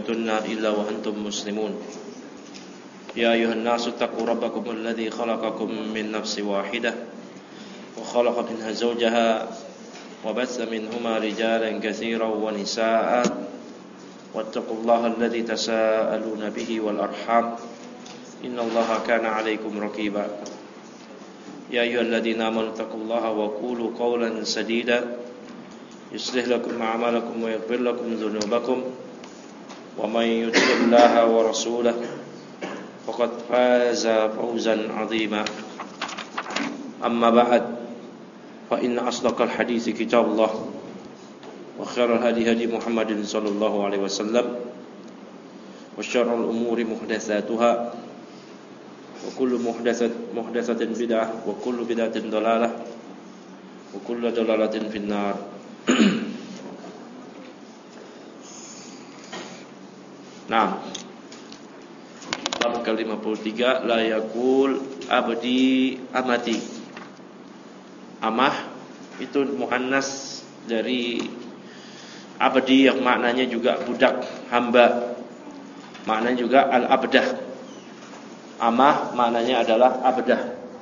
تموتن إلا وأنتم مسلمون يا أيها الناس اتقوا ربكم الذي خلقكم من نفس واحدة وخلق منها زوجها وبث منهما رجالا كثيرا ونساء واتقوا الله الذي تساءلون به والأرحام إن الله كان عليكم رقيبا يا أيها الذين آمنوا اتقوا الله وقولوا قولا سديدا يصلح لكم أعمالكم ويغفر لكم ذنوبكم ومن يطع الله ورسوله فقد فاز فوزا عظيما أما بعد فإن أصدق الحديث كتاب الله وخير الهدي هدي محمد صلى الله عليه وسلم وشر الأمور محدثاتها وكل محدثة بدعة وكل بدعة ضلالة وكل ضلالة في النار. Nah, bab ke-53 la yakul abdi amati. Amah itu muannas dari abdi yang maknanya juga budak, hamba. Maknanya juga al-abdah. Amah maknanya adalah abdah.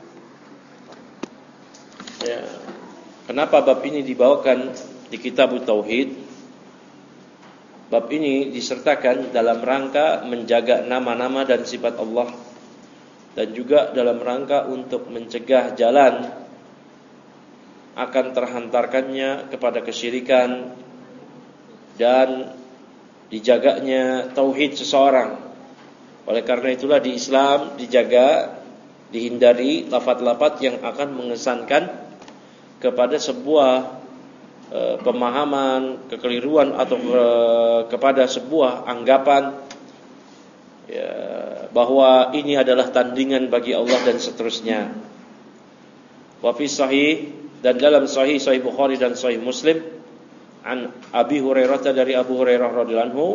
Ya. Kenapa bab ini dibawakan di kitab Tauhid? Bab ini disertakan dalam rangka menjaga nama-nama dan sifat Allah, dan juga dalam rangka untuk mencegah jalan akan terhantarkannya kepada kesyirikan dan dijaganya tauhid seseorang. Oleh karena itulah di Islam dijaga, dihindari lafaz-lafaz yang akan mengesankan kepada sebuah pemahaman, kekeliruan atau kepada sebuah anggapan ya, bahwa ini adalah tandingan bagi Allah dan seterusnya. Wa fi sahih, dan dalam sahih Bukhari dan sahih Muslim, an Abi Hurairah, dari Abu Hurairah radhiyallahu anhu,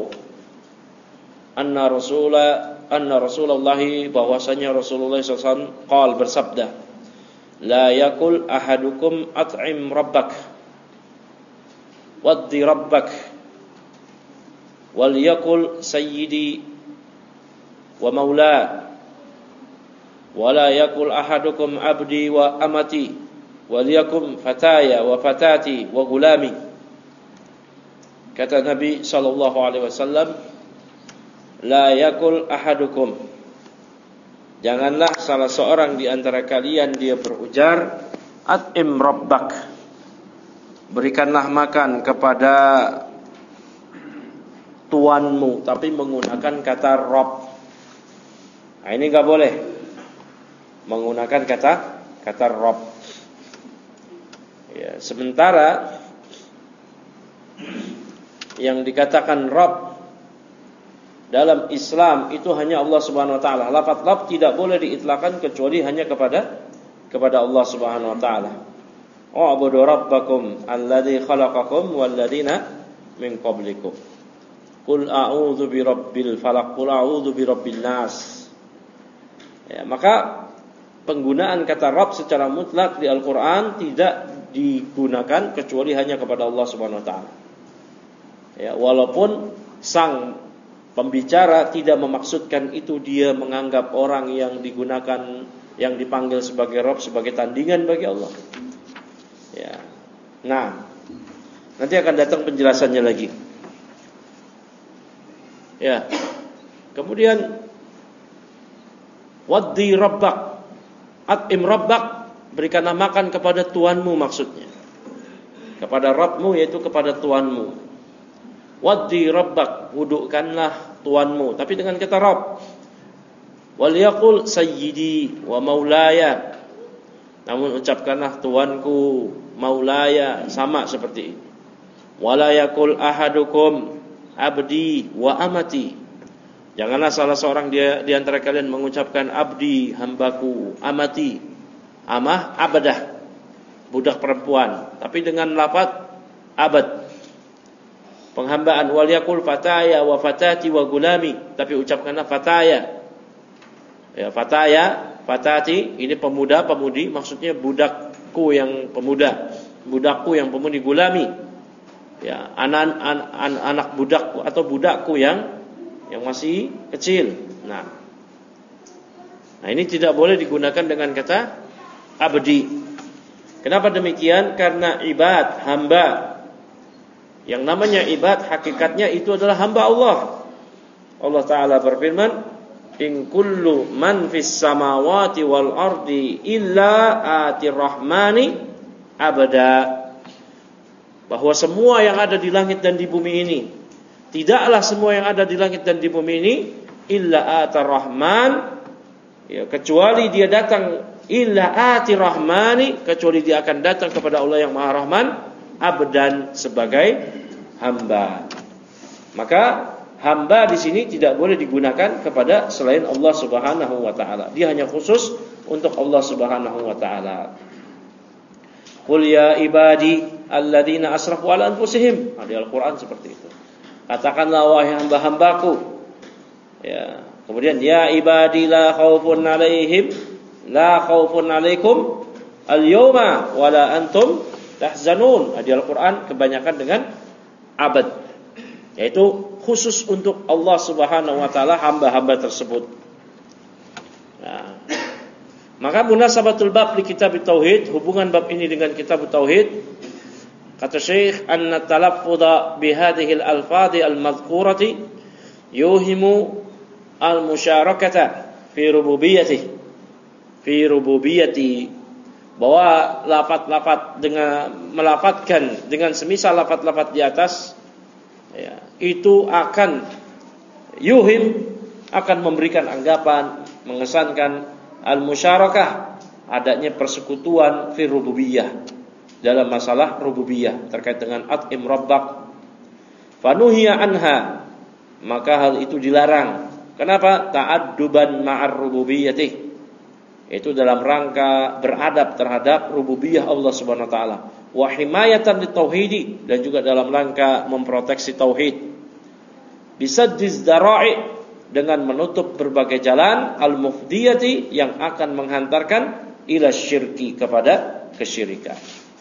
anna Rasulullah, bahwasanya Rasulullah SAW qala, bersabda, la yakul ahadukum at'im rabbak waddi rabbak wal yakul sayyidi wa maula wala yakul ahadukum abdi wa amati wal yakum fataya wa fatati wa gulami. Kata Nabi sallallahu alaihi wasallam, la yakul ahadukum, janganlah salah seorang di antara kalian dia berujar at'im rabbak, berikanlah makan kepada tuanmu, tapi menggunakan kata Rabb. Nah, ini enggak boleh menggunakan kata Rabb. Ya, sementara yang dikatakan Rabb dalam Islam itu hanya Allah Subhanahu wa taala. Lafaz Rabb tidak boleh diitlaqkan kecuali hanya kepada Allah Subhanahu wa taala. Wa'budu rabbakum alladzi khalaqakum walladzina min qablikum. Qul a'udzu birabbil falaq, qul a'udzu birabbin nas. Ya, maka penggunaan kata Rabb secara mutlak di Al-Qur'an tidak digunakan kecuali hanya kepada Allah Subhanahu wa taala. Ya, walaupun sang pembicara tidak memaksudkan itu dia menganggap orang yang digunakan, yang dipanggil sebagai Rabb sebagai tandingan bagi Allah. Ya. Nah, nanti akan datang penjelasannya lagi. Ya. Kemudian waddi rabbak, at'im rabbak, berikanlah makan kepada tuanmu, maksudnya kepada Rabbmu, yaitu kepada tuanmu. Waddi rabbak, wudukkanlah tuanmu, tapi dengan kata Rabb. Wal yaqul sayyidi wa maulaya, namun ucapkanlah tuanku, maulaya, sama seperti ini. Wala yakul ahadukum abdi wa amati, janganlah salah seorang di antara kalian mengucapkan abdi, hambaku, amati, amah, abadah, budak perempuan, tapi dengan lafaz abad, penghambaan. Wal yakul fataya wa fatati wa gulami, tapi ucapkanlah fataya. Ya, fataya, fatati, ini pemuda, pemudi, maksudnya budakku yang pemuda, budakku yang pemudi. Gulami, ya, anak budakku atau budakku yang yang masih kecil. Nah, ini tidak boleh digunakan dengan kata abdi. Kenapa demikian? Karena ibad, hamba. Yang namanya ibad hakikatnya itu adalah hamba Allah. Allah Ta'ala berfirman, in kullu man fis samawati wal ardi illa atir rahmani abada. Bahwa semua yang ada di langit dan di bumi ini, tidaklah semua yang ada di langit dan di bumi ini illa atir rahman, ya, kecuali dia datang, illa atir rahmani, kecuali dia akan datang kepada Allah yang Maha Rahman, abdan, sebagai hamba. Maka hamba di sini tidak boleh digunakan kepada selain Allah Subhanahu wa taala. Dia hanya khusus untuk Allah Subhanahu wa taala. Qul ya ibadi alladzina asrafu ala anfusihim. Di Al-Qur'an seperti itu. Katakanlah wahai hamba-hambaku. Ya, kemudian ya ibadi la khaufun alaihim la khaufun alaikum al-yawma wala antum tahzanun. Di Al-Qur'an kebanyakan dengan abad, yaitu khusus untuk Allah Subhanahu wa taala, hamba-hamba tersebut. Nah, maka munasabatul bab di kitab tauhid, hubungan bab ini dengan kitab tauhid, kata Syekh, anna talaffudha bihadhihi al-alfadhi al-madhkurati yuhimu al-musyarakata fi rububiyyati, bahwa lafaz-lafaz dengan melafatkan dengan semisal lafaz-lafaz di atas, ya, itu akan yuhim, akan memberikan anggapan, mengesankan al-musyarakah, adanya persekutuan fi rububiyyah, dalam masalah rububiyah terkait dengan at'im rabbak. Fanuhiya anha, maka hal itu dilarang. Kenapa? Ta'adduban ma'ar rububiyyati, itu dalam rangka beradab terhadap rububiyah Allah Subhanahu wa taala, wa himayatan litauhidi, dan juga dalam rangka memproteksi tauhid, bisaddiz dzara'i, dengan menutup berbagai jalan al-mufdiyati, yang akan menghantarkan ila syirki, kepada kesyirikan.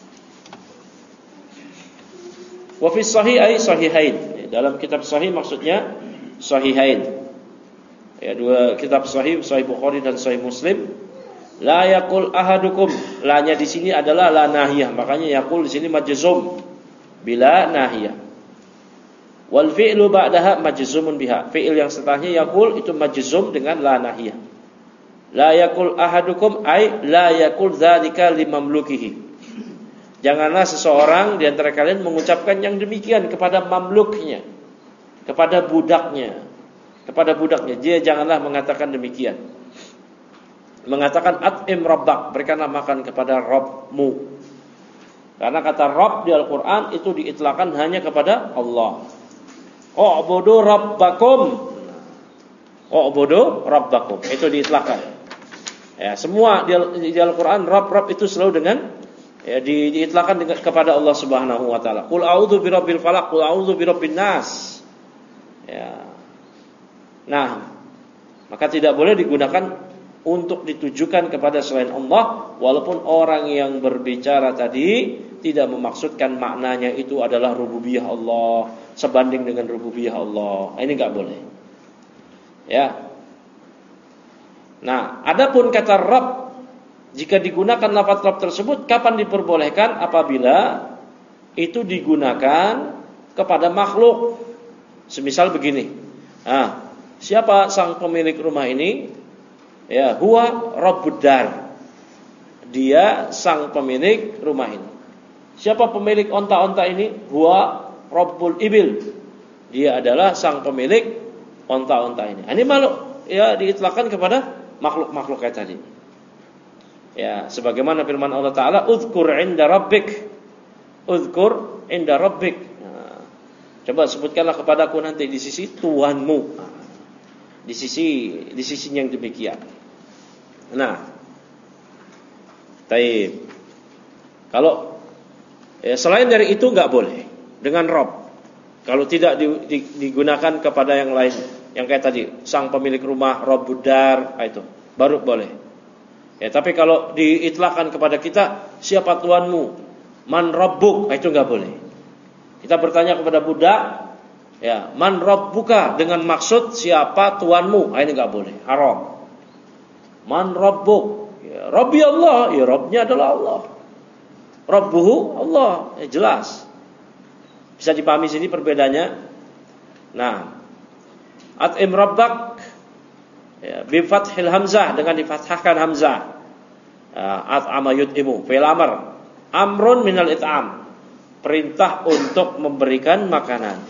Wa fi sahih ay sahihain, dalam kitab sahih maksudnya sahihain, ya, dua kitab sahih, Sahih Bukhari dan Sahih Muslim. La yaqul ahadukum, la-nya di sini adalah la nahiyah, makanya yaqul di sini majzum bila nahiyah. Wal fi'lu ba'daha majzumun biha, fi'il yang setelahnya yaqul itu majzum dengan la nahiyah. La yaqul ahadukum ay la yaqul dzalika limamlukihi, janganlah seseorang di antara kalian mengucapkan yang demikian kepada mamluknya, kepada budaknya, dia janganlah mengatakan demikian. Mengatakan at'im rabbak, berikanlah makan kepada Rabbmu. Karena kata Rabb di Al-Quran itu diitlakan hanya kepada Allah. U'budu rabbakum, u'budu rabbakum, itu diitlakan. Ya, semua di Al-Quran Rabb itu selalu dengan, ya, diitlakan dengan kepada Allah Subhanahu wa taala. Qul a'udzu birabbil falaq, qul a'udzu birabbin nas. Ya. Nah, maka tidak boleh digunakan untuk ditujukan kepada selain Allah, walaupun orang yang berbicara tadi tidak memaksudkan maknanya itu adalah rububiyah Allah, sebanding dengan rububiyah Allah. Ini enggak boleh. Ya. Nah, adapun kata Rabb, jika digunakan lafaz Rabb tersebut kapan diperbolehkan? Apabila itu digunakan kepada makhluk. Semisal begini. Siapa sang pemilik rumah ini? Ya, huwa Rabbud Dar. Dia sang pemilik rumah ini. Siapa pemilik onta-onta ini? Huwa Rabbul Ibil. Dia adalah sang pemilik onta-onta ini. Ini makhluk, ya, diitlakan kepada makhluk-makhluk kayak tadi. Ya, sebagaimana firman Allah Ta'ala, "Udzkur 'inda rabbik." Udzkur 'inda rabbik. Nah, coba sebutkanlah kepadaku nanti di sisi Tuhanmu. Di sisinya yang demikian. Nah, taib. Kalau selain dari itu enggak boleh dengan Rabb. Kalau tidak digunakan kepada yang lain, yang kayak tadi, sang pemilik rumah, Rabbud Dar, itu baru boleh. Ya, tapi kalau diitlakan kepada kita, siapa Tuhanmu? Man Rabbuk, itu enggak boleh. Kita bertanya kepada budak, Ya, man rabbuka dengan maksud siapa tuanmu. Ini enggak boleh, haram. Man rabbuk, ya, Rabbi Allah, ya Rabbnya adalah Allah. Rabbuhu Allah, ya, jelas. Bisa dipahami sini perbedaannya. Nah, at'im rabbak, ya, bi fathil hamzah, dengan difathahkan hamzah. At'ama yut'imu, fi'il amr. Amrun minal it'am, perintah untuk memberikan makanan.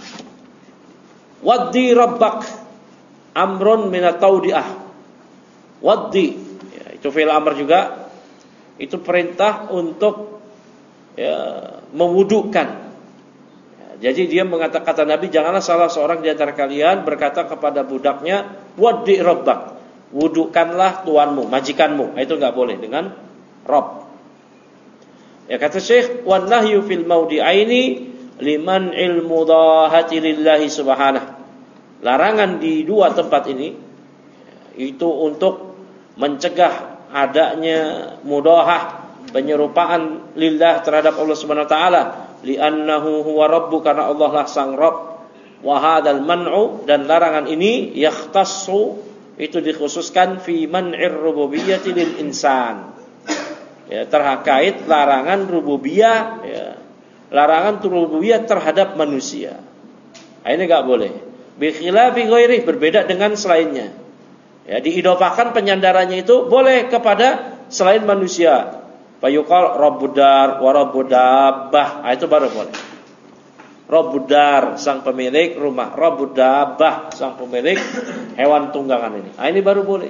Waddi rabbak, amrun minat taudiah. Waddi, ya, itu fi'il amr juga. Itu perintah untuk, ya, mewudukan. Ya, jadi dia mengatakan, kata Nabi, janganlah salah seorang di antara kalian berkata kepada budaknya, waddi rabbak, wudukanlah tuanmu, majikanmu. Itu enggak boleh dengan rabb. Ya, kata Syekh, wan nahyu fil maudi'aini liman ilmudahati lillahi subhanahu. Larangan di dua tempat ini itu untuk mencegah adanya mudahah, penyerupaan lillah terhadap Allah Subhanahu wa taala, li'annahu huwa rabbu, karena Allah lah sang Rabb. Wa hadzal man'u, dan larangan ini yakhtassu, itu dikhususkan fi man'ir rububiyyati lil insan. Ya, terkait larangan rububiyah, ya, larangan rububiyah terhadap manusia. Ini enggak boleh. Bi khilafi ghairi, berbeda dengan selainnya. Ya, diidofahkan penyandarannya itu boleh kepada selain manusia. Fayuqal rabbud dar wa rabbud dabbah. Itu baru boleh. Rabbud dar, sang pemilik rumah. Rabbud dabbah, sang pemilik hewan tunggangan ini. Ini baru boleh.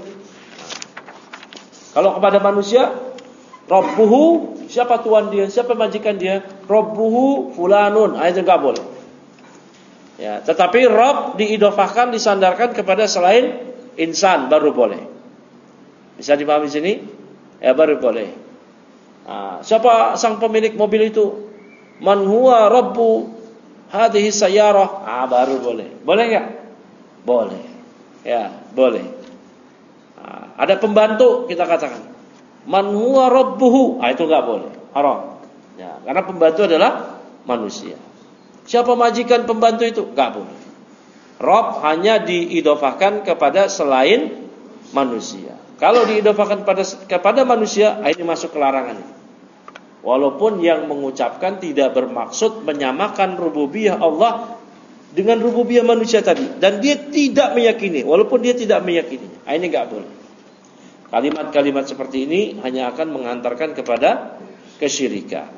Kalau kepada manusia, Rabbuhu, siapa tuan dia, siapa majikan dia? Rabbuhu fulanun. Itu enggak boleh. Ya, tetapi Rabb diidofahkan, disandarkan kepada selain insan, baru boleh. Bisa dipahami sini? Ya, baru boleh. Nah, siapa sang pemilik mobil itu? Man huwa rabbu hadhihi sayyarah. Baru boleh. Boleh enggak? Boleh. Ya, boleh. Nah, ada pembantu, kita katakan, man huwa rabbuhu. Itu enggak boleh, haram. Ya, karena pembantu adalah manusia. Siapa majikan pembantu itu? Enggak boleh. Rabb hanya diidofahkan kepada selain manusia. Kalau diidofahkan kepada manusia, ini masuk ke larangan. Walaupun yang mengucapkan tidak bermaksud menyamakan rububiyah Allah dengan rububiyah manusia tadi, dan dia tidak meyakini, walaupun dia tidak meyakini, ini enggak boleh. Kalimat-kalimat seperti ini hanya akan mengantarkan kepada kesyirikan.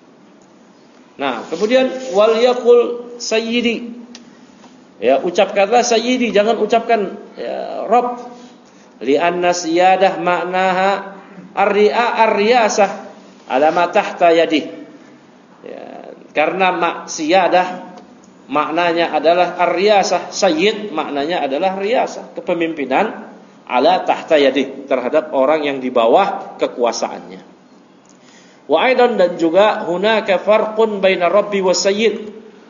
Nah, kemudian wal yaqul sayyidi. Ya, ucapkanlah sayyidi, jangan ucapkan ya, Rabb. Li'anna siyadah maknaha ar-riyasah ala ma tahta yadih. Ya, karena siyadah maknanya adalah ar-riyasah, sayyid maknanya adalah riyasah, kepemimpinan, ala tahta yadih, terhadap orang yang di bawah kekuasaannya. Wa aidan, dan juga hunaka farqun baina rabbi wa sayyid.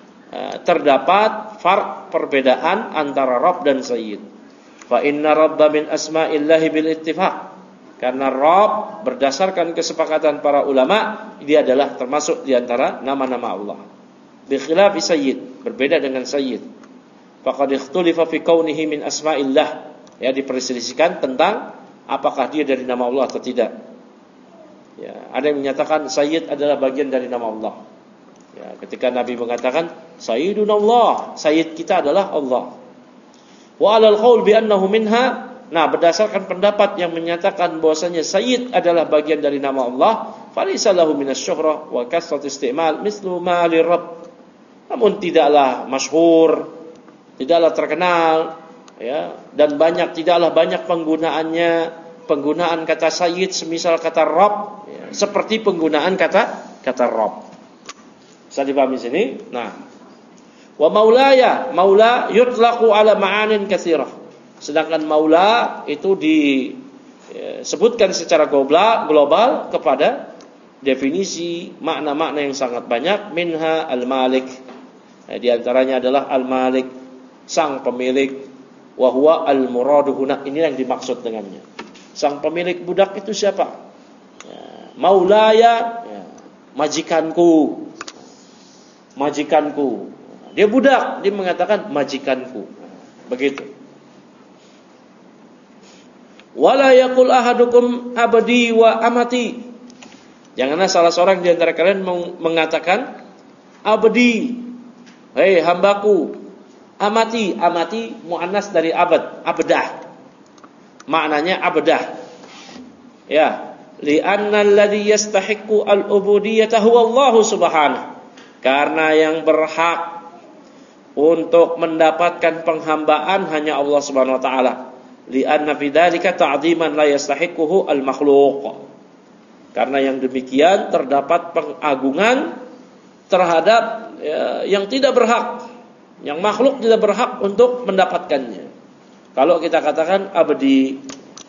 Terdapat farq, perbedaan antara Rabb dan Sayyid. Fa inna rabba min asma'illahi bil ittifaq. Karena Rabb berdasarkan kesepakatan para ulama, dia adalah termasuk di antara nama-nama Allah. Bi khilafi Sayyid, berbeda dengan Sayyid. Faqad ikhtulifa fi kaunihi min asma'illah. Ya, diperselisihkan tentang apakah dia dari nama Allah atau tidak. Ya, ada yang menyatakan Sayyid adalah bagian dari nama Allah. Ya, ketika Nabi mengatakan Sayyidun Allah, Sayyid kita adalah Allah. Wa alal qaul bi annahu minha. Nah, berdasarkan pendapat yang menyatakan bahwasanya Sayyid adalah bagian dari nama Allah, falaysa lahu minasyuhrah wa kasrat istimal mislu ma lirabb. Namun tidaklah masyhur, tidaklah terkenal, ya, dan tidaklah banyak penggunaan kata Sayyid semisal kata Rabb, ya, seperti penggunaan kata Rabb. Bisa dipahami sini? Nah, wa maulaya, maula yutlaqu ala ma'anin katsirah. Sedangkan maula itu disebutkan secara global kepada definisi makna-makna yang sangat banyak. Minha al-malik, di antaranya adalah al-malik, sang pemilik. Wa huwa al-muradu huna, ini yang dimaksud dengannya. Sang pemilik budak itu siapa? Ya, maulaya, ya, majikanku. Dia budak, dia mengatakan majikanku. Begitu. Wala yaqul ahadukum abdi wa amati. Janganlah salah seorang di antara kalian mengatakan abdi, hei hambaku, amati, amati muannas dari abad, abdah. Maknanya abdah. Ya, li'anna alladhi yastahiqqu al-ubudiyyata huwa Allah subhanahu. Karena yang berhak untuk mendapatkan penghambaan hanya Allah Subhanahu wa taala. Li'anna fi dzalika ta'dhiman la yastahiquhu al-makhluq. Karena yang demikian terdapat pengagungan terhadap yang tidak berhak, yang makhluk tidak berhak untuk mendapatkannya. Kalau kita katakan abdi,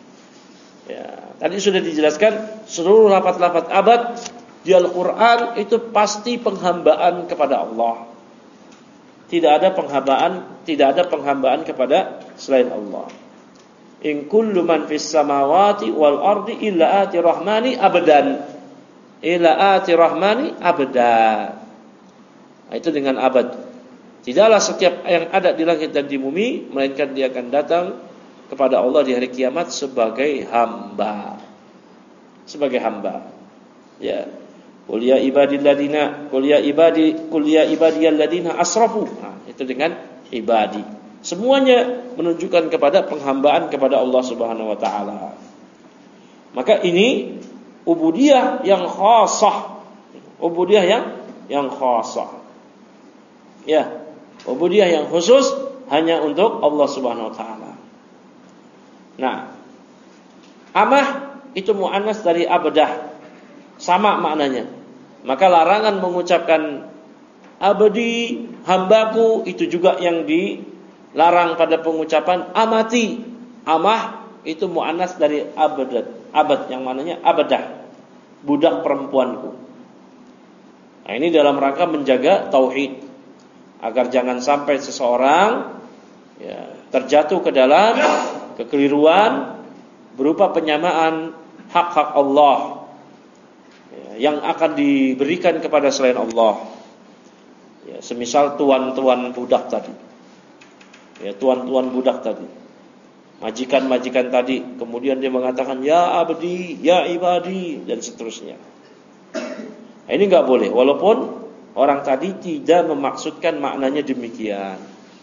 ya, tadi sudah dijelaskan seluruh lafaz-lafaz abad di Al-Qur'an itu pasti penghambaan kepada Allah. Tidak ada penghambaan kepada selain Allah. In kullu man fis samawati wal ardi illa ati rahmani abadan. Illa ati rahmani abadan. Itu dengan abad. Tidaklah setiap yang ada di langit dan di bumi melainkan dia akan datang kepada Allah di hari kiamat sebagai hamba. Sebagai hamba. Ya. Qul ya ibadilladina qul ya ibadiyalladzina asrafu. Nah, itu dengan ibadi. Semuanya menunjukkan kepada penghambaan kepada Allah Subhanahu wa taala. Maka ini ubudiyah yang khassah. Ubudiyah yang khassah. Ya, ubudiyah yang khusus hanya untuk Allah Subhanahu wa taala. Nah, amah itu muannas dari abdah. Sama maknanya. Maka larangan mengucapkan abdi, hambaku, itu juga yang dilarang pada pengucapan amati. Amah itu muannas dari abad yang mananya abadah, budak perempuanku. Nah, ini dalam rangka menjaga tauhid agar jangan sampai seseorang terjatuh ke dalam kekeliruan berupa penyamaan hak-hak Allah yang akan diberikan kepada selain Allah. Ya, semisal tuan-tuan budak tadi. Ya, tuan-tuan budak tadi. Majikan-majikan tadi, kemudian dia mengatakan ya abdi, ya ibadi dan seterusnya. Nah, ini enggak boleh walaupun orang tadi tidak memaksudkan maknanya demikian.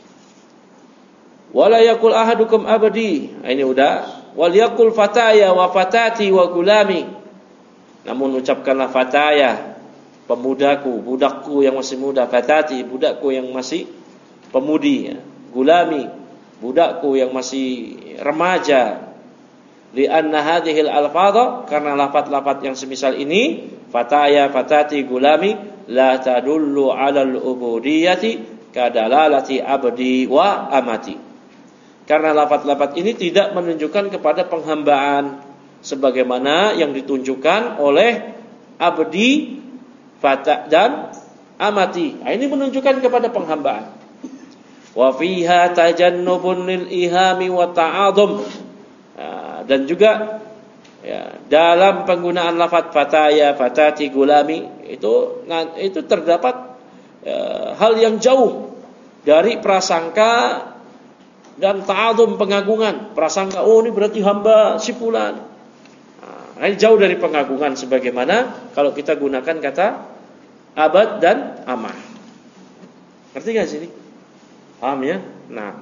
Wala yaqul ahadukum abdi. Nah, ini udah. Wal yaqul fataya wa fatati wa gulami. Namun ucapkanlah fataya, pemudaku, budakku yang masih muda, fatati, budakku yang masih pemudi, ya. Gulami, budakku yang masih remaja. Li'anna hadhil alfadha, karena lafaz-lafaz yang semisal ini, fataya, fatati, gulami, la tadullu 'alal ubudiyyati kadalalati abdi wa amati. Karena lafaz-lafaz ini tidak menunjukkan kepada penghambaan sebagaimana yang ditunjukkan oleh abdi, fata dan amati. Nah, ini menunjukkan kepada penghambaan. Wa fiha tajannubun lil ihami wa ta'adhum. Dan juga dalam penggunaan lafaz fataya, fatati, gulami itu terdapat hal yang jauh dari prasangka dan ta'adhum, pengagungan. Prasangka, oh ini berarti hamba si fulan. Ini jauh dari pengagungan sebagaimana kalau kita gunakan kata abad dan amah. Ngerti gak sini? Paham ya? Nah,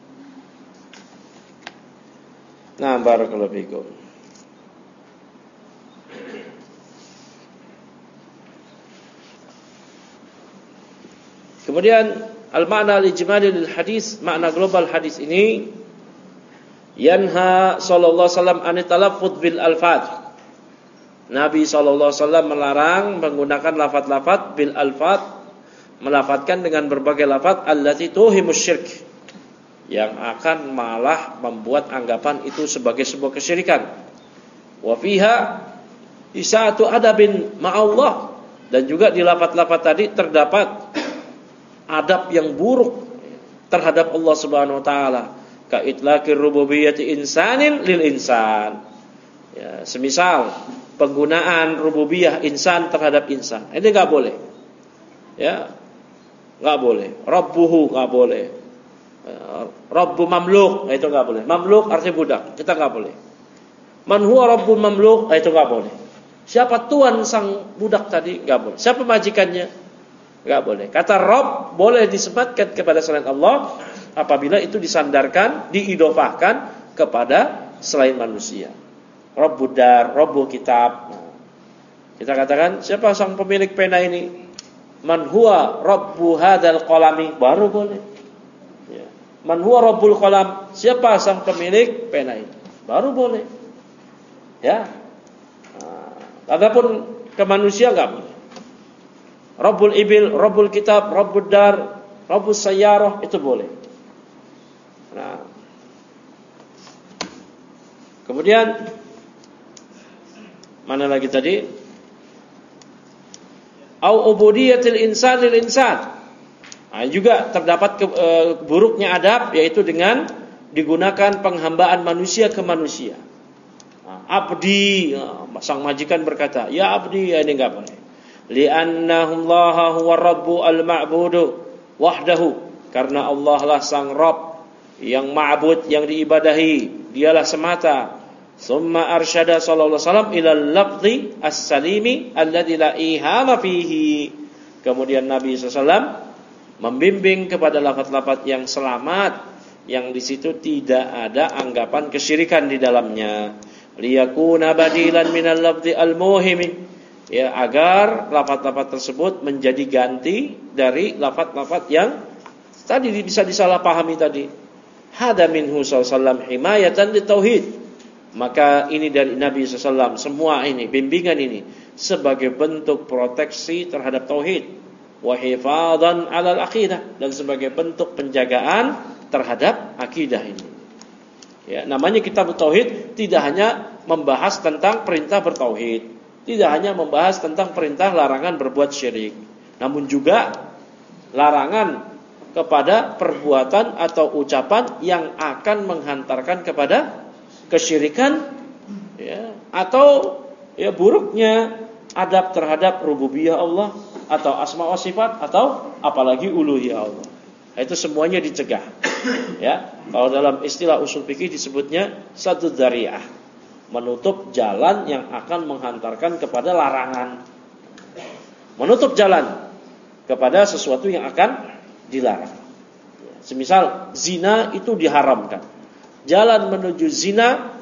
barakallahu fikum. Kemudian al-ma'na al-ijmali lil hadis, makna global hadis ini yanha sallallahu alaihi wasallam an talaffuz bil alfaz. Nabi sallallahu alaihi wasallam melarang menggunakan lafaz-lafaz bil alfaz, melafadzkan dengan berbagai lafaz allati tuhimus syirk, yang akan malah membuat anggapan itu sebagai sebuah kesyirikan. Wa fiha isa'atu adabin ma'allah, dan juga di lafaz-lafaz tadi terdapat adab yang buruk terhadap Allah Subhanahu wa taala. Ka itlaqir rububiyyati insanin lil insan. Ya, semisal penggunaan rububiyah insan terhadap insan. Ini enggak boleh. Ya. nggak boleh. Rabbuhu nggak boleh. Rabbu mamluk, itu nggak boleh. Mamluk artinya budak, kita nggak boleh. Man huwa rabbul mamluk, itu nggak boleh. Siapa tuan sang budak tadi, nggak boleh. Siapa majikannya, nggak boleh. Kata Rabb boleh disematkan kepada selain Allah apabila itu disandarkan, diidofahkan kepada selain manusia. Rabbud dar, Rabbul kitab. Kita katakan siapa sang pemilik pena ini? Man huwa rabbu hadzal qalami, baru boleh. Ya. Man huwa rabbul qalam, siapa sang pemilik pena ini? Baru boleh. Ya. Adapun ke manusia enggak boleh. Rabbul ibil, Rabbul kitab, Rabbud dar, Rabbus sayyarah itu boleh. Nah. Kemudian mana lagi tadi? Au ubudiyatil insan lil insan. Nah, juga terdapat buruknya adab, yaitu dengan digunakan penghambaan manusia ke manusia. Nah, abdi, sang majikan berkata, ya abdi, ya ini enggak boleh. Li'annahu Allah huwa rabbu al-ma'budu wahdahu, karena Allah lah sang Rabb yang ma'bud, yang diibadahi, dialah semata. Summa arsyada sallallahu alaihi wasallam ila al-lafzi as-salimi alladzi la ihama fihi. Kemudian Nabi SAW membimbing kepada lafaz-lafaz yang selamat, yang di situ tidak ada anggapan kesyirikan di dalamnya. Liyakuna badilan minal lafzi al-muhimi, ya, agar lafaz-lafaz tersebut menjadi ganti dari lafaz-lafaz yang tadi bisa disalahpahami tadi. Hada minhu sallallahu alaihi wasallam himayatan litauhid. Maka ini dari Nabi SAW, semua ini, bimbingan ini sebagai bentuk proteksi terhadap tauhid, wa hifadhan 'alal aqidah, dan sebagai bentuk penjagaan terhadap akidah ini. Ya, namanya kitab tauhid tidak hanya membahas tentang perintah bertauhid, tidak hanya membahas tentang perintah larangan berbuat syirik, namun juga larangan kepada perbuatan atau ucapan yang akan menghantarkan kepada kesyirikan, ya, atau ya buruknya adab terhadap rububiyah Allah atau asma wa sifat atau apalagi uluhiyah Allah. Itu semuanya dicegah. Ya, kalau dalam istilah usul fikih disebutnya saddud dzari'ah, menutup jalan yang akan menghantarkan kepada larangan. Menutup jalan kepada sesuatu yang akan dilarang. Semisal zina itu diharamkan. Jalan menuju zina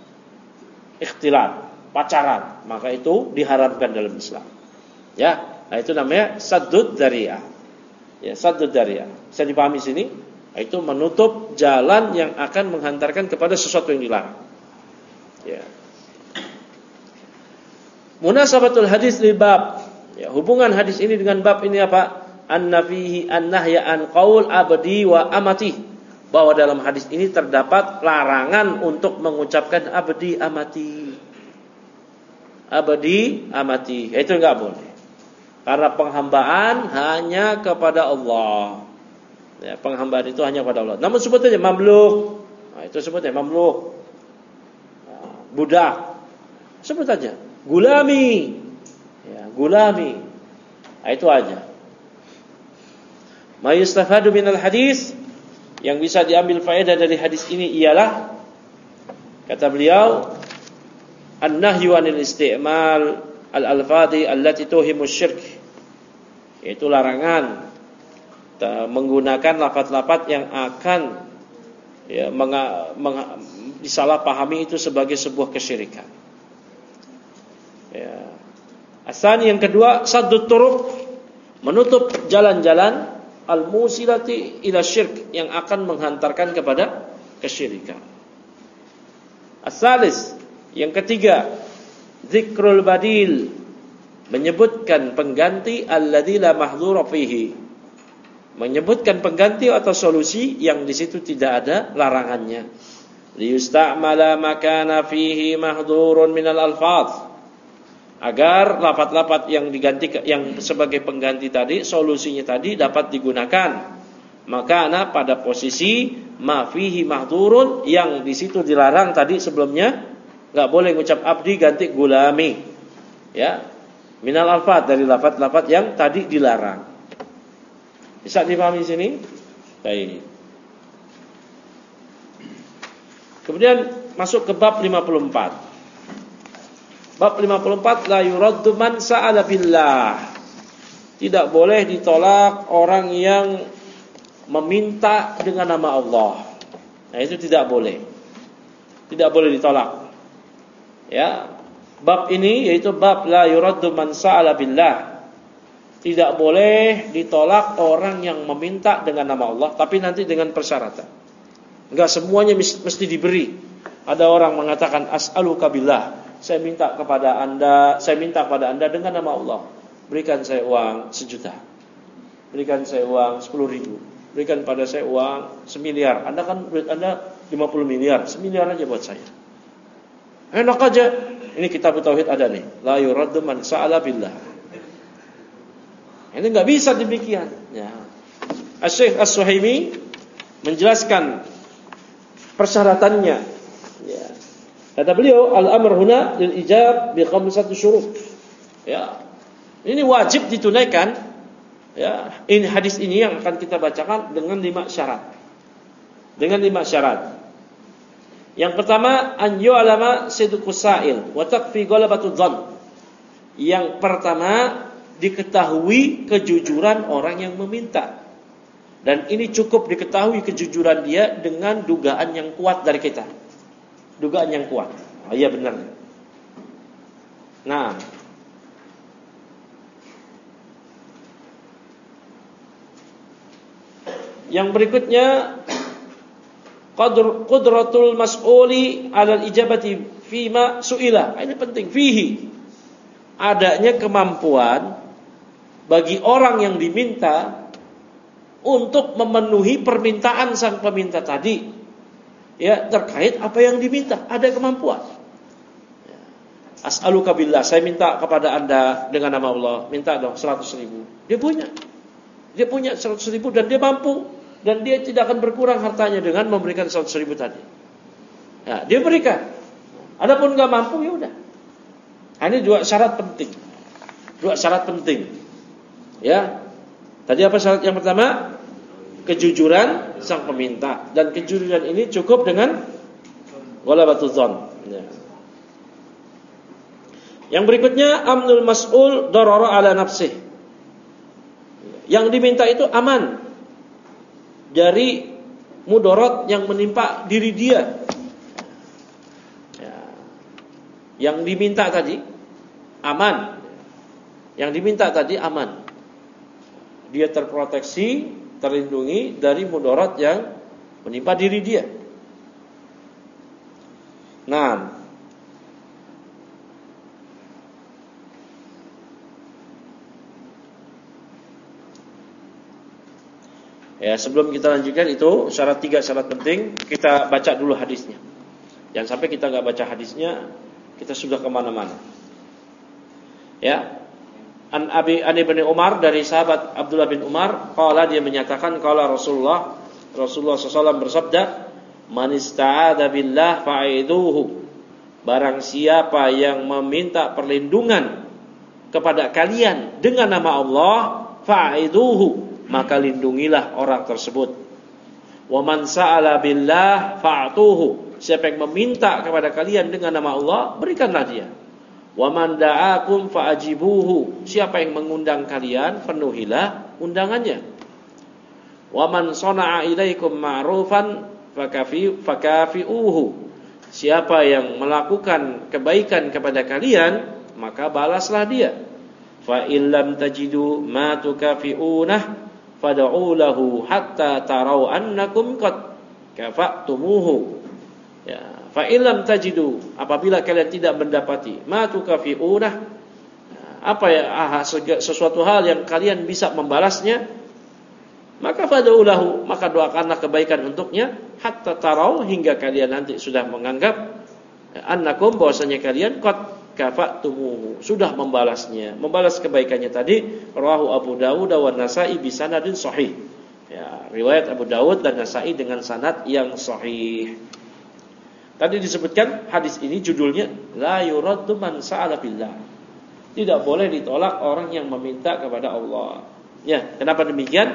ikhtilat, pacaran, maka itu diharamkan dalam Islam. Ya, nah itu namanya saddud dzari'ah. Ya, saddud dzari'ah. Bisa dipahami sini? Itu menutup jalan yang akan menghantarkan kepada sesuatu yang dilarang. Ya. Munasabatul hadis lil bab. Ya, hubungan hadis ini dengan bab ini apa? An-nafihi an-nahya an qaul abdi wa amati. Bahwa dalam hadis ini terdapat larangan untuk mengucapkan abdi amati. Abdi amati, itu enggak boleh. Karena penghambaan hanya kepada Allah. Ya, penghambaan itu hanya kepada Allah. Namun sebut saja mamluk. Nah, itu sebutnya mamluk. Nah, budak. Sebut saja gulami. Ya, gulami. Nah, itu aja. Ma yustafadu minal hadis, yang bisa diambil faedah dari hadis ini ialah, kata beliau, an-nahyu 'anil isti'mal al-alfadhi allati tuhimu syirk, yaitu larangan menggunakan lafaz-lafaz yang akan ya, disalahpahami itu sebagai sebuah kesyirikan. Ya. Asani, yang kedua, saddut turuq, menutup jalan-jalan al-musilati ila syirk, yang akan menghantarkan kepada kesyirikan. As-salis, yang ketiga, zikrul badil, menyebutkan pengganti alladzi la mahdhura fihi, menyebutkan pengganti atau solusi yang di situ tidak ada larangannya. Liyusta'mala makana fihi mahdhurun minal alfaz, agar lafaz-lafaz yang diganti, yang sebagai pengganti tadi, solusinya tadi dapat digunakan. Maka pada posisi ma fihi mahdhurun, yang di situ dilarang tadi sebelumnya, enggak boleh ngucap abdi ganti gulami. Ya, minal alfaz, dari lafaz-lafaz yang tadi dilarang. Bisa dipahami sini? Baik. Kemudian masuk ke bab 54. Bab 54, la yuraddu man sa'ala billah. Tidak boleh ditolak orang yang meminta dengan nama Allah. Nah, itu tidak boleh. Tidak boleh ditolak. Ya. Bab ini yaitu bab la yuraddu man sa'ala billah. Tidak boleh ditolak orang yang meminta dengan nama Allah, tapi nanti dengan persyaratan. Enggak semuanya mesti diberi. Ada orang mengatakan as'aluka billah. Saya minta kepada Anda dengan nama Allah. Berikan saya uang 1 juta. Berikan saya uang 10.000. Berikan pada saya uang 1 miliar. Anda kan duit Anda 50 miliar, 1 miliar aja buat saya. Enak aja. Ini kitab tauhid ada nih. La yuraddu man sa'ala billah. Ini enggak bisa demikian, ya. Asy-Syaikh As-Suhaimi menjelaskan persyaratannya, ya. Kata beliau, al-amr huna lil ijab bi khamsati syurut. Ya. Ini wajib ditunaikan. Ya, ini hadis ini yang akan kita bacakan dengan 5 syarat. Dengan 5 syarat. Yang pertama, an yu'lama sidqus sa'il wa takfi ghalabatud dhann. Yang pertama, diketahui kejujuran orang yang meminta. Dan ini cukup diketahui kejujuran dia dengan dugaan yang kuat dari kita. Dugaan yang kuat. Oh iya benar. Nah, yang berikutnya qudratul mas'uli 'alal ijabati fima su'ila. Ini penting, fihi. Adanya kemampuan bagi orang yang diminta untuk memenuhi permintaan sang peminta tadi. Ya, terkait apa yang diminta, ada kemampuan. As'aluka billah, saya minta kepada Anda dengan nama Allah, minta dong 100.000. Dia punya 100.000 dan dia mampu, dan dia tidak akan berkurang hartanya dengan memberikan 100.000 tadi. Ya, dia berikan. Adapun enggak mampu, ya udah. Ini 2 syarat penting. 2 syarat penting. Ya. Tadi apa syarat yang pertama? Kejujuran sang peminta, dan kejujuran ini cukup dengan ghalabatul dhann. Ya. Yang berikutnya amnul mas'ul darara ala nafsih. Yang diminta itu aman dari mudarat yang menimpa diri dia. Ya. Yang diminta tadi aman. Yang diminta tadi aman. Dia terproteksi, terlindungi dari mudarat yang menimpa diri dia. Nah, ya, sebelum kita lanjutkan itu syarat 3 syarat penting, kita baca dulu hadisnya. Jangan sampai kita nggak baca hadisnya, kita sudah kemana-mana. Ya. An Ibnu Umar, dari sahabat Abdullah bin Umar, qala, dia menyatakan, qala Rasulullah SAW bersabda, man ista'adza billah fa'iduhu. Barang siapa yang meminta perlindungan kepada kalian dengan nama Allah, fa'iduhu, maka lindungilah orang tersebut. Wa man sa'ala billah fa'tuhu. Siapa yang meminta kepada kalian dengan nama Allah, berikanlah dia. Wa man da'akum fa'ajibuhu. Siapa yang mengundang kalian, penuhilah undangannya. Wa man sana'a ilaikum ma'rufan fakafi'uhu. Siapa yang melakukan kebaikan kepada kalian, maka balaslah dia. Fa illam tajidu ma tukafi'unah fad'u lahu hatta tarau annakum qad kafa'tumuhu. Ya, fa illam tajidu, apabila kalian tidak mendapati ma tukafi'unah, apa ya, sesuatu hal yang kalian bisa membalasnya, maka fad'u lahu, maka doakanlah kebaikan untuknya, hatta tarau, hingga kalian nanti sudah menganggap annakum, bahwasanya kalian qad kafa'tumuhu, sudah membalas kebaikannya tadi. Rawahu Abu Dawud wa Nasa'i bi sanadin sahih. Ya, riwayat Abu Dawud dan Nasa'i dengan sanad yang sahih. Tadi disebutkan hadis ini judulnya la yuraddu man sa'ala billah. Tidak boleh ditolak orang yang meminta kepada Allah. Ya, kenapa demikian?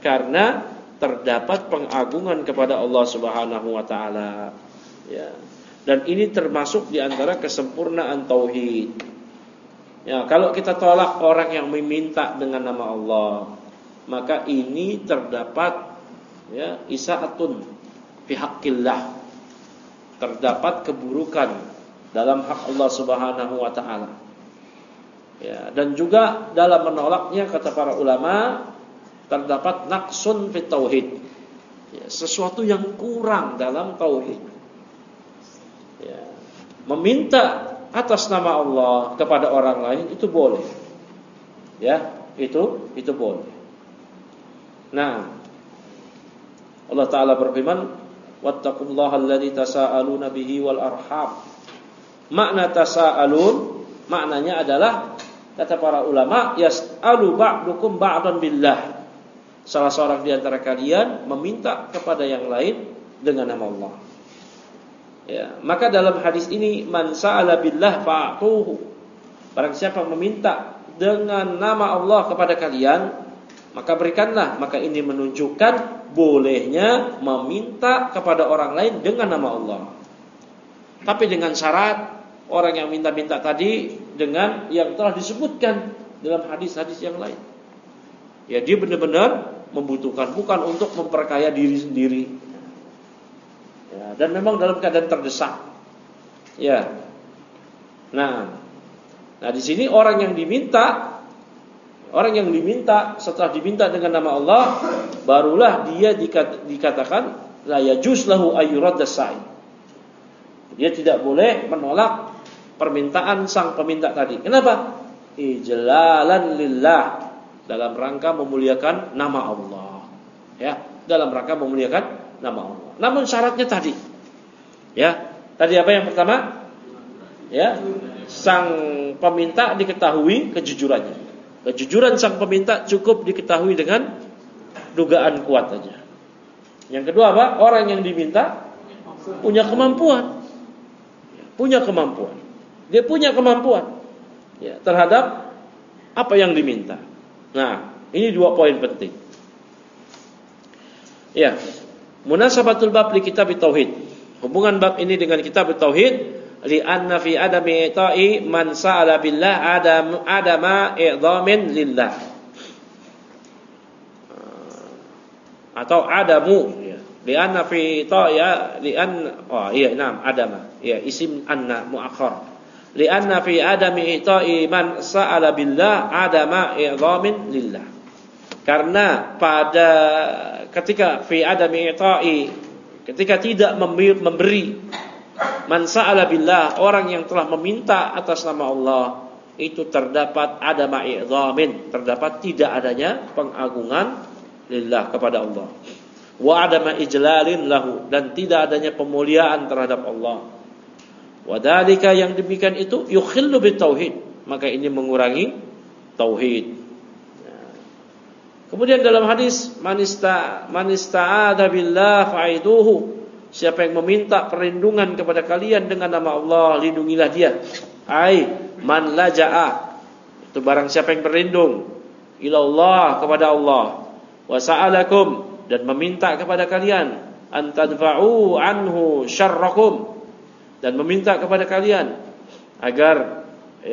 karena terdapat pengagungan kepada Allah Subhanahu wa taala. Ya. Dan ini termasuk di antara kesempurnaan tauhid. Ya, kalau kita tolak orang yang meminta dengan nama Allah, maka ini terdapat ya isaatun fi haqqillah. Terdapat keburukan dalam hak Allah Subhanahu wa taala. Ya, dan juga dalam menolaknya kata para ulama terdapat naqsun fit tauhid. Ya, sesuatu yang kurang dalam tauhid. Ya, meminta atas nama Allah kepada orang lain itu boleh. Ya, itu boleh. Nah, Allah taala berfirman, "Wattaqullaha alladzi tasaaluna bihi wal arham." Makna tasaalun maknanya adalah kata para ulama yas'alu ba'dukum ba'dan billah. Salah seorang di antara kalian meminta kepada yang lain dengan nama Allah. Ya, maka dalam hadis ini man sa'ala billah fa'tuhu. Barang siapa meminta dengan nama Allah kepada kalian, maka berikanlah. Maka ini menunjukkan bolehnya meminta kepada orang lain dengan nama Allah. Tapi dengan syarat orang yang minta-minta tadi dengan yang telah disebutkan dalam hadis-hadis yang lain. Ya, dia benar-benar membutuhkan, bukan untuk memperkaya diri sendiri. Ya, dan memang dalam keadaan terdesak. Ya. Nah di sini orang yang diminta setelah diminta dengan nama Allah, barulah dia dikatakan la yajuz lahu ayyuradda sa'i. Dia tidak boleh menolak permintaan sang peminta tadi. Kenapa? Ijlalan lillah, dalam rangka memuliakan nama Allah. Ya, dalam rangka memuliakan nama Allah. Namun syaratnya tadi. Ya, tadi apa yang pertama? Ya, sang peminta diketahui kejujurannya. Kejujuran sang peminta cukup diketahui dengan dugaan kuat saja. Yang kedua apa? Orang yang diminta punya kemampuan. Dia punya kemampuan ya, terhadap apa yang diminta. Nah, ini 2 poin penting. Ya, munasabatul bab li kitab tauhid. Hubungan bab ini dengan kitab tauhid, li anna fi adami ta'i man sa'ala billah adama i'dhamin lillah. Atau adamu ya. Li anna fi ta'i li an adama. Ya, isim anna muakhar. Li anna fi adami ta'i man sa'ala billah adama i'dhamin lillah. Karena pada ketika fi adami ta'i, ketika tidak memberi man sa'ala billah, orang yang telah meminta atas nama Allah, itu terdapat adama i'dhamin, terdapat tidak adanya pengagungan lillah kepada Allah. Wa adama ijlalin lahu, dan tidak adanya pemuliaan terhadap Allah. Wa dzalika, yang demikian itu yukhillu bitauhid, maka ini mengurangi tauhid. Kemudian dalam hadis man ista'adza billah fa'iduhu, siapa yang meminta perlindungan kepada kalian dengan nama Allah, lindungilah dia. Ai man laja'a, itu barang siapa yang berlindung ilallah, kepada Allah, wa sa'alakum, dan meminta kepada kalian antadfa'u anhu syarrakum, dan meminta kepada kalian agar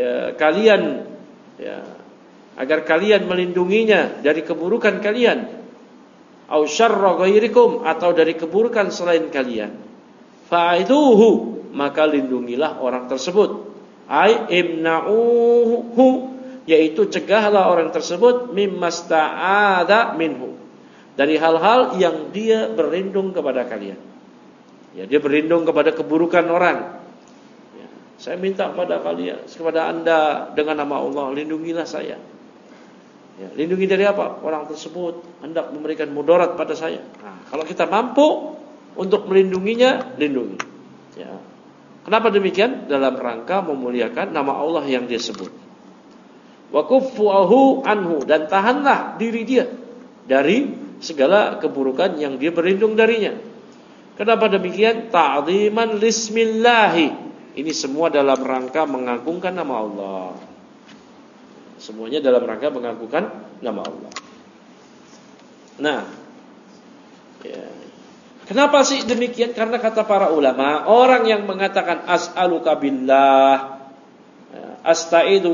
kalian melindunginya dari keburukan kalian, au syarra ghairikum, atau dari keburukan selain kalian, fa'iduhu, maka lindungilah orang tersebut. Ai imna'uhu, yaitu cegahlah orang tersebut mimmasta'adza minhu, dari hal-hal yang dia berlindung kepada kalian. Ya, dia berlindung kepada keburukan orang. Ya, saya minta kepada kalian, kepada anda dengan nama Allah, lindungilah saya. Ya, lindungi dari apa? Orang tersebut hendak memberikan mudarat pada saya. Nah, kalau kita mampu untuk melindunginya, lindungi. Ya. Kenapa demikian? Dalam rangka memuliakan nama Allah yang dia sebut. Wa kuffuhu anhu, dan tahanlah diri dia dari segala keburukan yang dia berlindung darinya. Kenapa demikian? Ta'dhiman lismillahi. Ini semua dalam rangka mengagungkan nama Allah. Semuanya dalam rangka mengagungkan nama Allah. Nah, ya. Kenapa sih demikian? Karena kata para ulama, orang yang mengatakan as'aluka billah, astaidu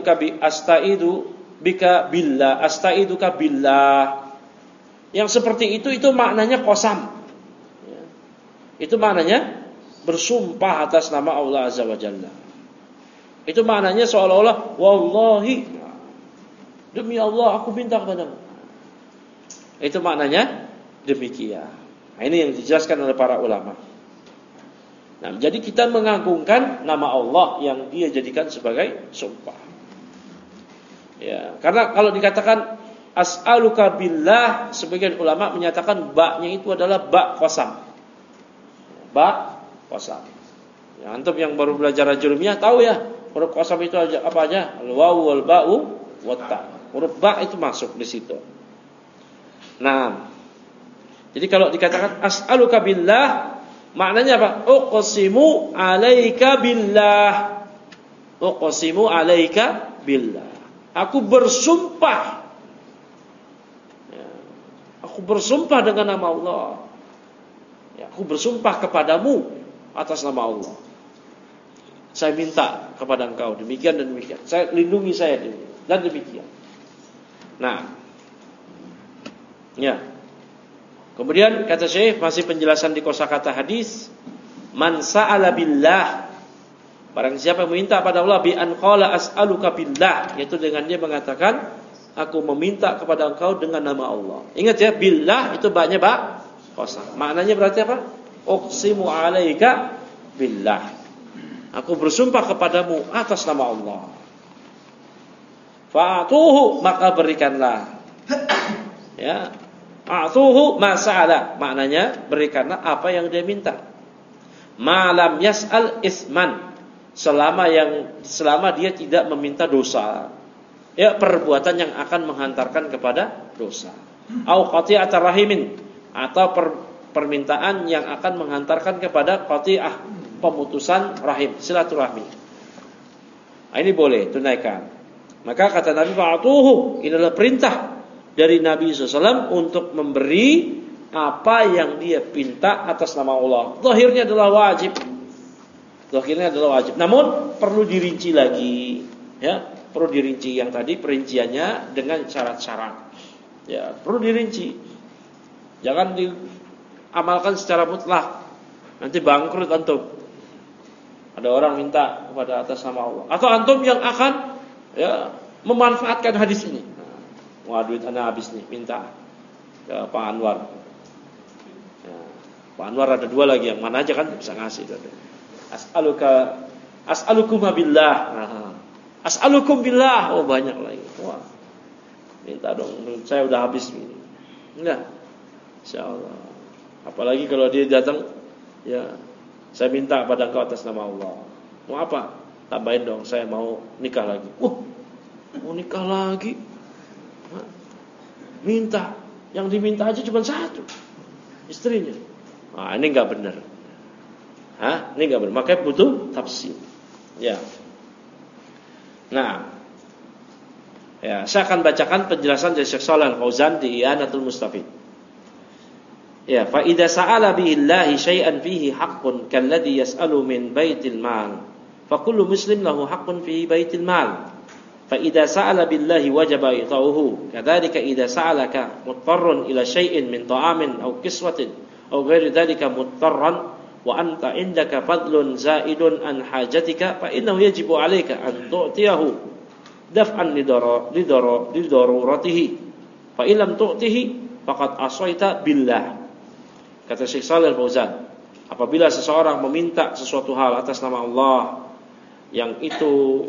bika billah, astaiduka billah, yang seperti itu maknanya qasam. Ya. Itu maknanya bersumpah atas nama Allah Azza wa Jalla. Itu maknanya seolah-olah wallahi, demi Allah aku minta kepadamu. Itu maknanya demikian. Nah, ini yang dijelaskan oleh para ulama. Nah, jadi kita mengagungkan nama Allah yang Dia jadikan sebagai sumpah. Ya, karena kalau dikatakan as'aluka billah, sebagian ulama menyatakan ba-nya itu adalah ba qasam. Ba qasam. Ya, antum yang baru belajar ajrumiyah tahu ya, huruf qasam itu apa aja? Al-wawu wal ba'u wat ta. Huruf ba itu masuk di situ. Nah, jadi kalau dikatakan as'aluka billah, maknanya apa? Uqsimu alaika billah. Uqsimu alaika billah. Aku bersumpah. Ya, aku bersumpah dengan nama Allah. Ya, aku bersumpah kepadamu atas nama Allah. Saya minta kepada engkau demikian dan demikian. Saya lindungi saya dan demikian. Nah, ya. Kemudian kata Syekh, masih penjelasan di kosakata hadis, man sa'ala billah, barang siapa meminta pada Allah bi an qala as'aluka billah, yaitu dengan dia mengatakan aku meminta kepada engkau dengan nama Allah. Ingat ya, billah itu ba-nya ba qasam. Maknanya berarti apa? Uqsimu alaika billah. Aku bersumpah kepadamu atas nama Allah. Fa'atuhu, maka berikanlah. Ya. A'tuhu ma sa'ala, maknanya berikanlah apa yang dia minta. Malam yas'al isman, selama dia tidak meminta dosa. Ya, perbuatan yang akan menghantarkan kepada dosa. Au qati'atar rahimin, atau permintaan yang akan menghantarkan kepada qati'ah, pemutusan rahim, silaturahmi. Nah, ini boleh tunaikan. Maka kata Nabi fa'atuhu, ini adalah perintah dari Nabi SAW untuk memberi apa yang dia pinta atas nama Allah. Zahirnya adalah wajib. Namun perlu dirinci lagi, ya, perlu dirinci yang tadi perinciannya dengan syarat-syarat. Ya, perlu dirinci. Jangan diamalkan secara mutlak. Nanti bangkrut antum. Ada orang minta kepada atas nama Allah, atau antum yang akan memanfaatkan hadis ini. Wah, duit ana habis nih, minta ke Pak Anwar. Ya, Pak Anwar ada 2 lagi, yang mana aja kan bisa ngasih. As'alukum billah. As'alukum billah. Oh, banyak lagi. Wah, minta dong, saya udah habis ini. Enggak, insyaallah. Apalagi kalau dia datang, ya, saya minta pada engkau atas nama Allah. Mau apa? Tambahin dong, saya mau nikah lagi. Mau nikah lagi? Minta, yang diminta aja cuma 1, istrinya. Nah, ini enggak benar. Ini enggak benar. Makanya butuh tafsir. Ya. Nah, ya, saya akan bacakan penjelasan dari Syekh Shalal Al-Fauzan di I'anatul Mustafid. Ya, fa idza sa'ala billahi syai'an fihi haqqun kalladhi yas'alu min baitil mal, fa kullu muslim lahu haqqun fi baitil mal. فإذا سأل بالله وجب إعطاؤه كذلك إذا سألك مضطر إلى شيء من طعام أو كسوة أو غير ذلك مضطرا وأنت عندك فضل زائد عن حاجتك فإنه يجب عليك أن تعطيه دفعا لضرورته فإن لم تعطه فقد عصيت بالله. Kata Syekh Shalal Al-Fauzan, apabila seseorang meminta sesuatu hal atas nama Allah yang itu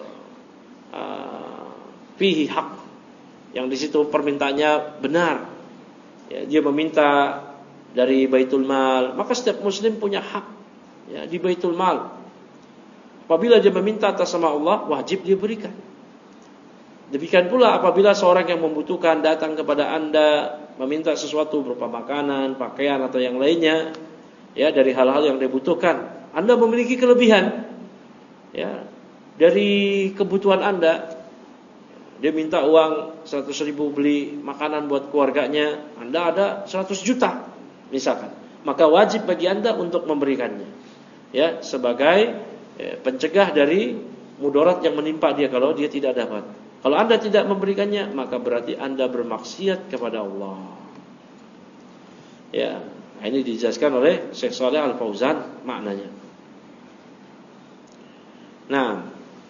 fihi haq, yang di situ permintaannya benar, ya, dia meminta dari Baitul Mal, maka setiap muslim punya hak, ya, di Baitul Mal. Apabila dia meminta atas nama Allah, wajib dia berikan. Demikian pula apabila seorang yang membutuhkan datang kepada Anda meminta sesuatu berupa makanan, pakaian atau yang lainnya, ya, dari hal-hal yang dia butuhkan, Anda memiliki kelebihan, ya, dari kebutuhan Anda, Dia minta uang 100.000 beli makanan buat keluarganya, Anda ada 100 juta misalkan, maka wajib bagi Anda untuk memberikannya, ya, sebagai pencegah dari mudarat yang menimpa dia kalau dia tidak dapat. Kalau Anda tidak memberikannya, maka berarti Anda bermaksiat kepada Allah. Ya, ini dijelaskan oleh Syekh Shalih Al Fauzan maknanya. Nah,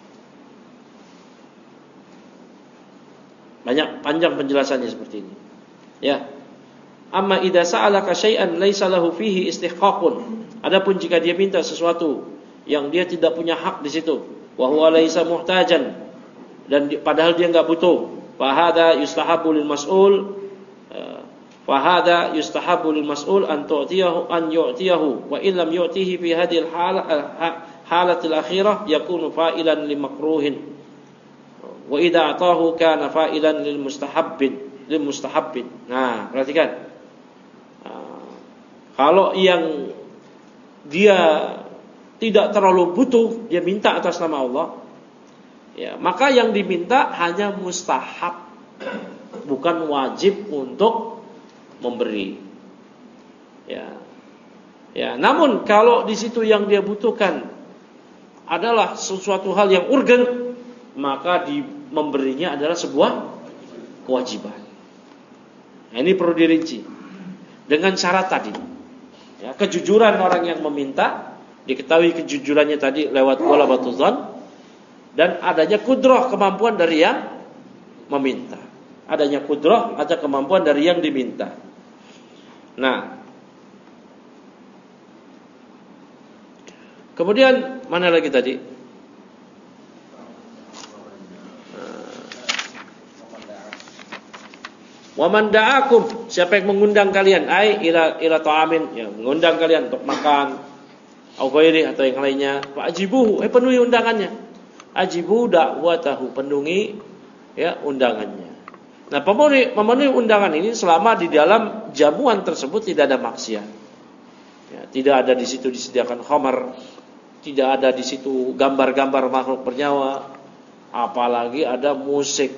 banyak panjang penjelasannya seperti ini. Ya. Amma idza sa'alaka syai'an laisa lahu fihi istihqaqun. Adapun jika dia minta sesuatu yang dia tidak punya hak di situ, wa huwa laisa muhtajan, dan padahal dia enggak butuh, fa hadza yustahabu lil mas'ul an yu'tiyahu wa in lam yu'tihi fi hadhihi halatil akhirah yakunu fa'ilan li makruhin. Wa idza atahu kana fa'ilan lil mustahabbin. Nah, perhatikan. Kalau yang dia tidak terlalu butuh, dia minta atas nama Allah, ya, maka yang diminta hanya mustahab, bukan wajib untuk memberi. Ya. Ya, namun kalau di situ yang dia butuhkan adalah sesuatu hal yang urgen, maka memberinya adalah sebuah kewajiban. Nah, ini perlu dirinci dengan syarat tadi, ya, kejujuran orang yang meminta, diketahui kejujurannya tadi lewat ghalabatul dzan, dan adanya kudrah, kemampuan dari yang meminta. Adanya kudrah, ada kemampuan dari yang diminta. Nah, kemudian mana lagi tadi? Wa man da'akum, siapa yang mengundang kalian, ai ila ta'amin, ya, mengundang kalian untuk makan, au ghairi, atau yang lainnya, fa ajibuhu, penuhi undangannya. Ajibu da'watahu, penuhi, ya, undangannya. Nah, memenuhi undangan ini selama di dalam jamuan tersebut tidak ada maksiat. Ya, tidak ada di situ disediakan khamar, tidak ada di situ gambar-gambar makhluk bernyawa, apalagi ada musik.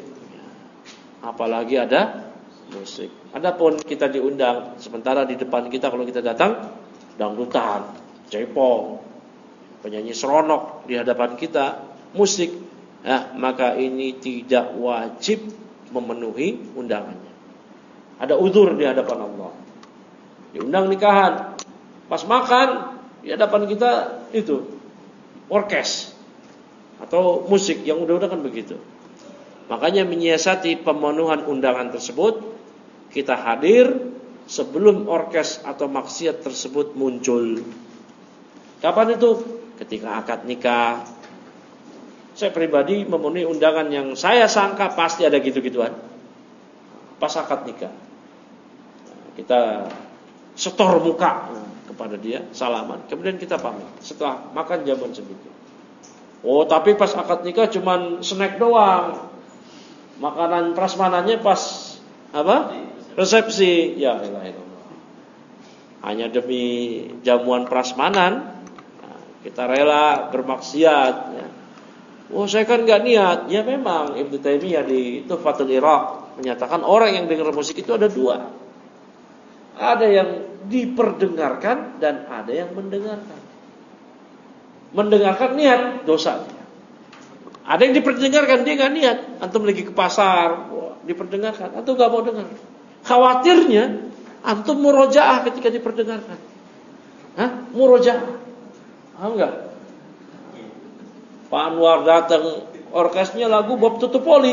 Apalagi ada musik. Adapun kita diundang, sementara di depan kita kalau kita datang dangdutan, cepong, penyanyi seronok di hadapan kita, musik, maka ini tidak wajib memenuhi undangannya. Ada uzur di hadapan Allah. Diundang nikahan, pas makan di hadapan kita itu orkes atau musik, yang udah kan begitu. Makanya menyiasati pemenuhan undangan tersebut, kita hadir sebelum orkes atau maksiat tersebut muncul. Kapan itu? Ketika akad nikah. Saya pribadi memenuhi undangan yang saya sangka pasti ada gitu-gituan. Pas akad nikah, kita setor muka kepada dia, salaman, kemudian kita pamit setelah makan jamuan segitu. Oh, tapi pas akad nikah cuman snack doang. Makanan prasmanannya pas apa? Resepsi. Ya ilah. Hanya demi jamuan prasmanan, kita rela bermaksiat, ya. Oh, saya kan enggak niat. Ya memang Ibnu Taimiyah di Tuhfatul Iraq menyatakan orang yang dengar musik itu ada dua. Ada yang diperdengarkan dan ada yang mendengarkan. Mendengarkan niat, dosa. Ada yang diperdengarkan, dia enggak niat. Antum lagi ke pasar, diperdengarkan, antum enggak mau dengar. Khawatirnya antum murojaah ketika diperdengarkan. Murojaah. Paham enggak? Pak Anwar datang, orkesnya lagu Bob Tutupoli.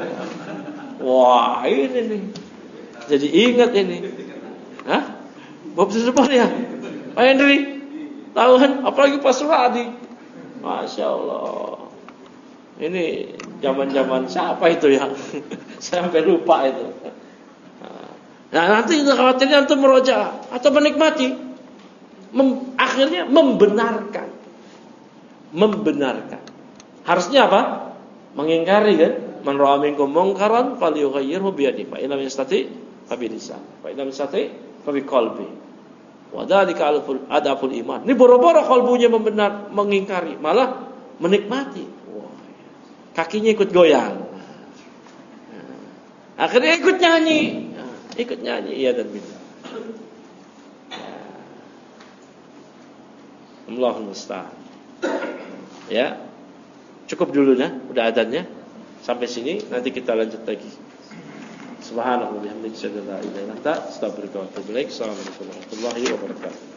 Wah, ini nih. Jadi ingat ini. Bob Tutupoli ya? Pak Henry, tahu kan? Apalagi Pak Suradi. Masya Allah. Ini zaman-zaman siapa itu ya? Saya sampai lupa itu. Nah, nanti khawatirnya antum meroja atau menikmati, akhirnya membenarkan. Harusnya apa? Mengingkari kan? Man ra'a minkum munkaran falyughayyirhu bi yadihi, fa in lam yastati fa bi lisanihi, fa in lam yastati fa bi qalbihi. Wa dzalika adaful iman. Ini boro-boro kalbunya mengingkari, malah menikmati. Wah, kakinya ikut goyang. Akhirnya ikut nyanyi. Ikut nyanyi, iya dan billah. Allahul musta'an. Ya. Cukup dulu ya, udah adzannya. Sampai sini, nanti kita lanjut lagi. Subhanallah wa bihamdihi, asyhadu an la ilaha illa anta, astaghfiruka wa atubu ilaik. Assalamualaikum warahmatullahi wabarakatuh.